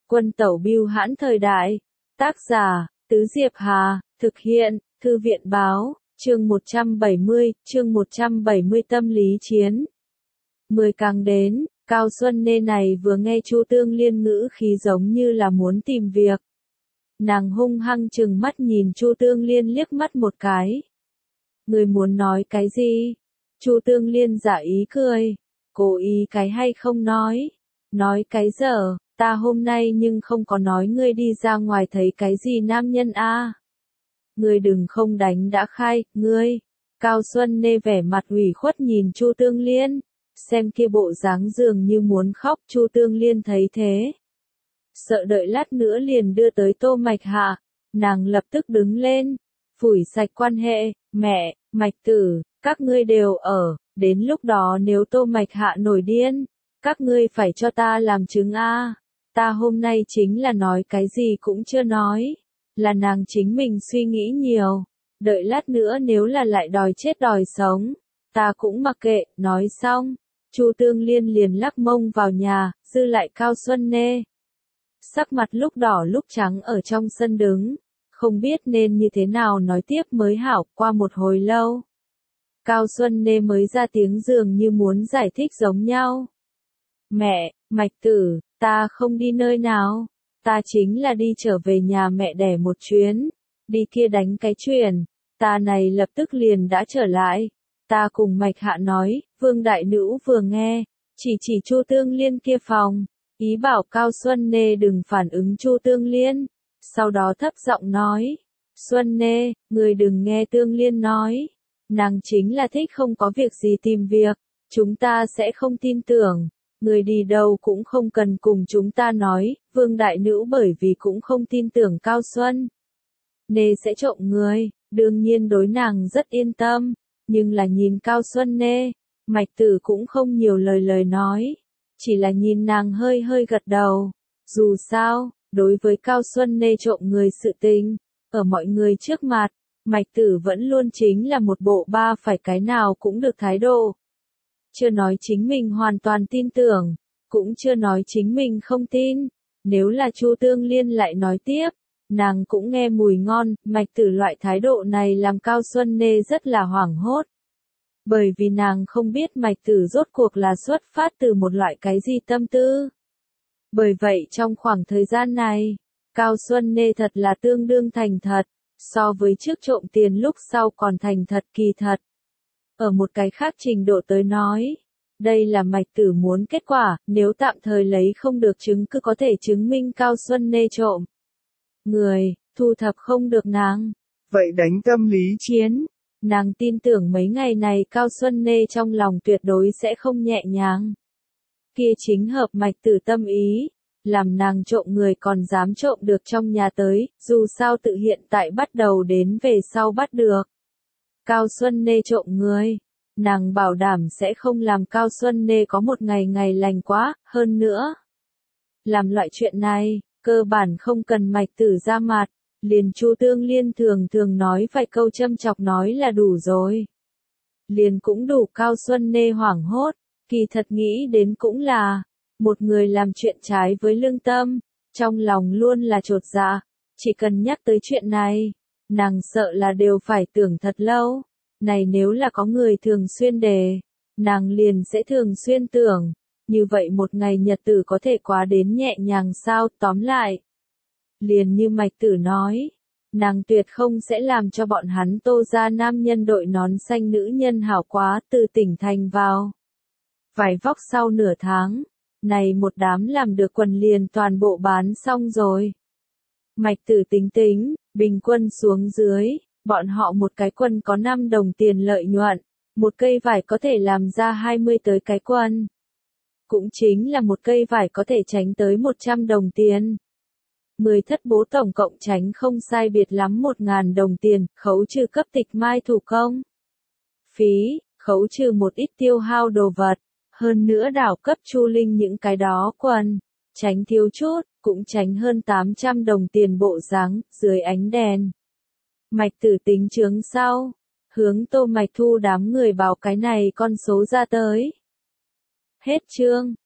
Quân tẩu bưu hãn thời đại. Tác giả, Tứ Diệp Hà, thực hiện, Thư viện báo, chương 170 tâm lý chiến. 10 càng đến, Cao Xuân Nê này vừa nghe Chu Tương Liên ngữ khí giống như là muốn tìm việc. Nàng hung hăng trừng mắt nhìn Chu Tương Liên liếc mắt một cái. Người muốn nói cái gì? Chu Tương Liên giả ý cười. Cố ý cái hay không nói? Nói cái dở, ta hôm nay nhưng không có nói ngươi đi ra ngoài thấy cái gì nam nhân a. Ngươi đừng không đánh đã khai, ngươi. Cao Xuân Nê vẻ mặt ủy khuất nhìn Chu Tương Liên. Xem kia bộ dáng dường như muốn khóc, Chu Tương Liên thấy thế. Sợ đợi lát nữa liền đưa tới Tô Mạch Hạ. Nàng lập tức đứng lên. Phủi sạch quan hệ, mẹ, Mạch Tử, các ngươi đều ở. Đến lúc đó nếu Tô Mạch Hạ nổi điên, các ngươi phải cho ta làm chứng a. Ta hôm nay chính là nói cái gì cũng chưa nói. Là nàng chính mình suy nghĩ nhiều. Đợi lát nữa nếu là lại đòi chết đòi sống, ta cũng mặc kệ, nói xong. Chu Tương Liên liền lắc mông vào nhà, dư lại Cao Xuân Nê. Sắc mặt lúc đỏ lúc trắng ở trong sân đứng, không biết nên như thế nào nói tiếp mới hảo. Qua một hồi lâu, Cao Xuân Nê mới ra tiếng dường như muốn giải thích giống nhau. Mẹ, Mạch Tử, ta không đi nơi nào, ta chính là đi trở về nhà mẹ đẻ một chuyến, đi kia đánh cái chuyền, ta này lập tức liền đã trở lại. Ta cùng Mạch Hạ nói, Vương Đại Nữ vừa nghe, chỉ Chu Tương Liên kia phòng, ý bảo Cao Xuân Nê đừng phản ứng Chu Tương Liên, sau đó thấp giọng nói, Xuân Nê, người đừng nghe Tương Liên nói, nàng chính là thích không có việc gì tìm việc, chúng ta sẽ không tin tưởng, người đi đâu cũng không cần cùng chúng ta nói. Vương Đại Nữ bởi vì cũng không tin tưởng Cao Xuân Nê sẽ trộm người, đương nhiên đối nàng rất yên tâm. Nhưng là nhìn Cao Xuân Nê, Mạch Tử cũng không nhiều lời nói, chỉ là nhìn nàng hơi hơi gật đầu. Dù sao, đối với Cao Xuân Nê trộm người sự tình, ở mọi người trước mặt, Mạch Tử vẫn luôn chính là một bộ ba phải cái nào cũng được thái độ. Chưa nói chính mình hoàn toàn tin tưởng, cũng chưa nói chính mình không tin. Nếu là Chu Tương Liên lại nói tiếp, nàng cũng nghe mùi ngon. Mạch Tử loại thái độ này làm Cao Xuân Nê rất là hoảng hốt. Bởi vì nàng không biết Mạch Tử rốt cuộc là xuất phát từ một loại cái gì tâm tư. Bởi vậy trong khoảng thời gian này, Cao Xuân Nê thật là tương đương thành thật, so với trước trộm tiền lúc sau còn thành thật kỳ thật. Ở một cái khác trình độ tới nói, đây là Mạch Tử muốn kết quả, nếu tạm thời lấy không được chứng cứ có thể chứng minh Cao Xuân Nê trộm người, thu thập không được nàng. Vậy đánh tâm lý chiến, nàng tin tưởng mấy ngày này Cao Xuân Nê trong lòng tuyệt đối sẽ không nhẹ nhàng. Kia chính hợp Mạch Tử tâm ý, làm nàng trộm người còn dám trộm được trong nhà tới, dù sao tự hiện tại bắt đầu đến về sau bắt được. Cao Xuân Nê trộm người, nàng bảo đảm sẽ không làm Cao Xuân Nê có một ngày lành quá. Hơn nữa, làm loại chuyện này, cơ bản không cần Mạch Tử ra mặt, liền Chu Tương Liên thường nói vài câu châm chọc nói là đủ rồi. Liền cũng đủ Cao Xuân Nê hoảng hốt, kỳ thật nghĩ đến cũng là, một người làm chuyện trái với lương tâm, trong lòng luôn là chột dạ, chỉ cần nhắc tới chuyện này, nàng sợ là đều phải tưởng thật lâu. Này nếu là có người thường xuyên đề, nàng liền sẽ thường xuyên tưởng, như vậy một ngày nhật tử có thể quá đến nhẹ nhàng sao. Tóm lại, liền như Mạch Tử nói, nàng tuyệt không sẽ làm cho bọn hắn Tô gia nam nhân đội nón xanh nữ nhân hảo quá. Từ tỉnh thành vào vải vóc sau nửa tháng, này một đám làm được quần liền toàn bộ bán xong rồi. Mạch Tử tính, bình quân xuống dưới, bọn họ một cái quần có 5 đồng tiền lợi nhuận, một cây vải có thể làm ra 20 tới cái quần. Cũng chính là một cây vải có thể tránh tới 100 đồng tiền. 10 thất bố tổng cộng tránh không sai biệt lắm 1.000 đồng tiền, khấu trừ cấp tịch mai thủ công phí, khấu trừ một ít tiêu hao đồ vật, hơn nữa đảo cấp Chu Linh những cái đó quần, tránh thiếu chút, cũng tránh hơn 800 đồng tiền bộ dáng. Dưới ánh đèn, Mạch Tử tính chướng sau, hướng Tô Mạch Thu đám người báo cái này con số ra tới. Hết chương.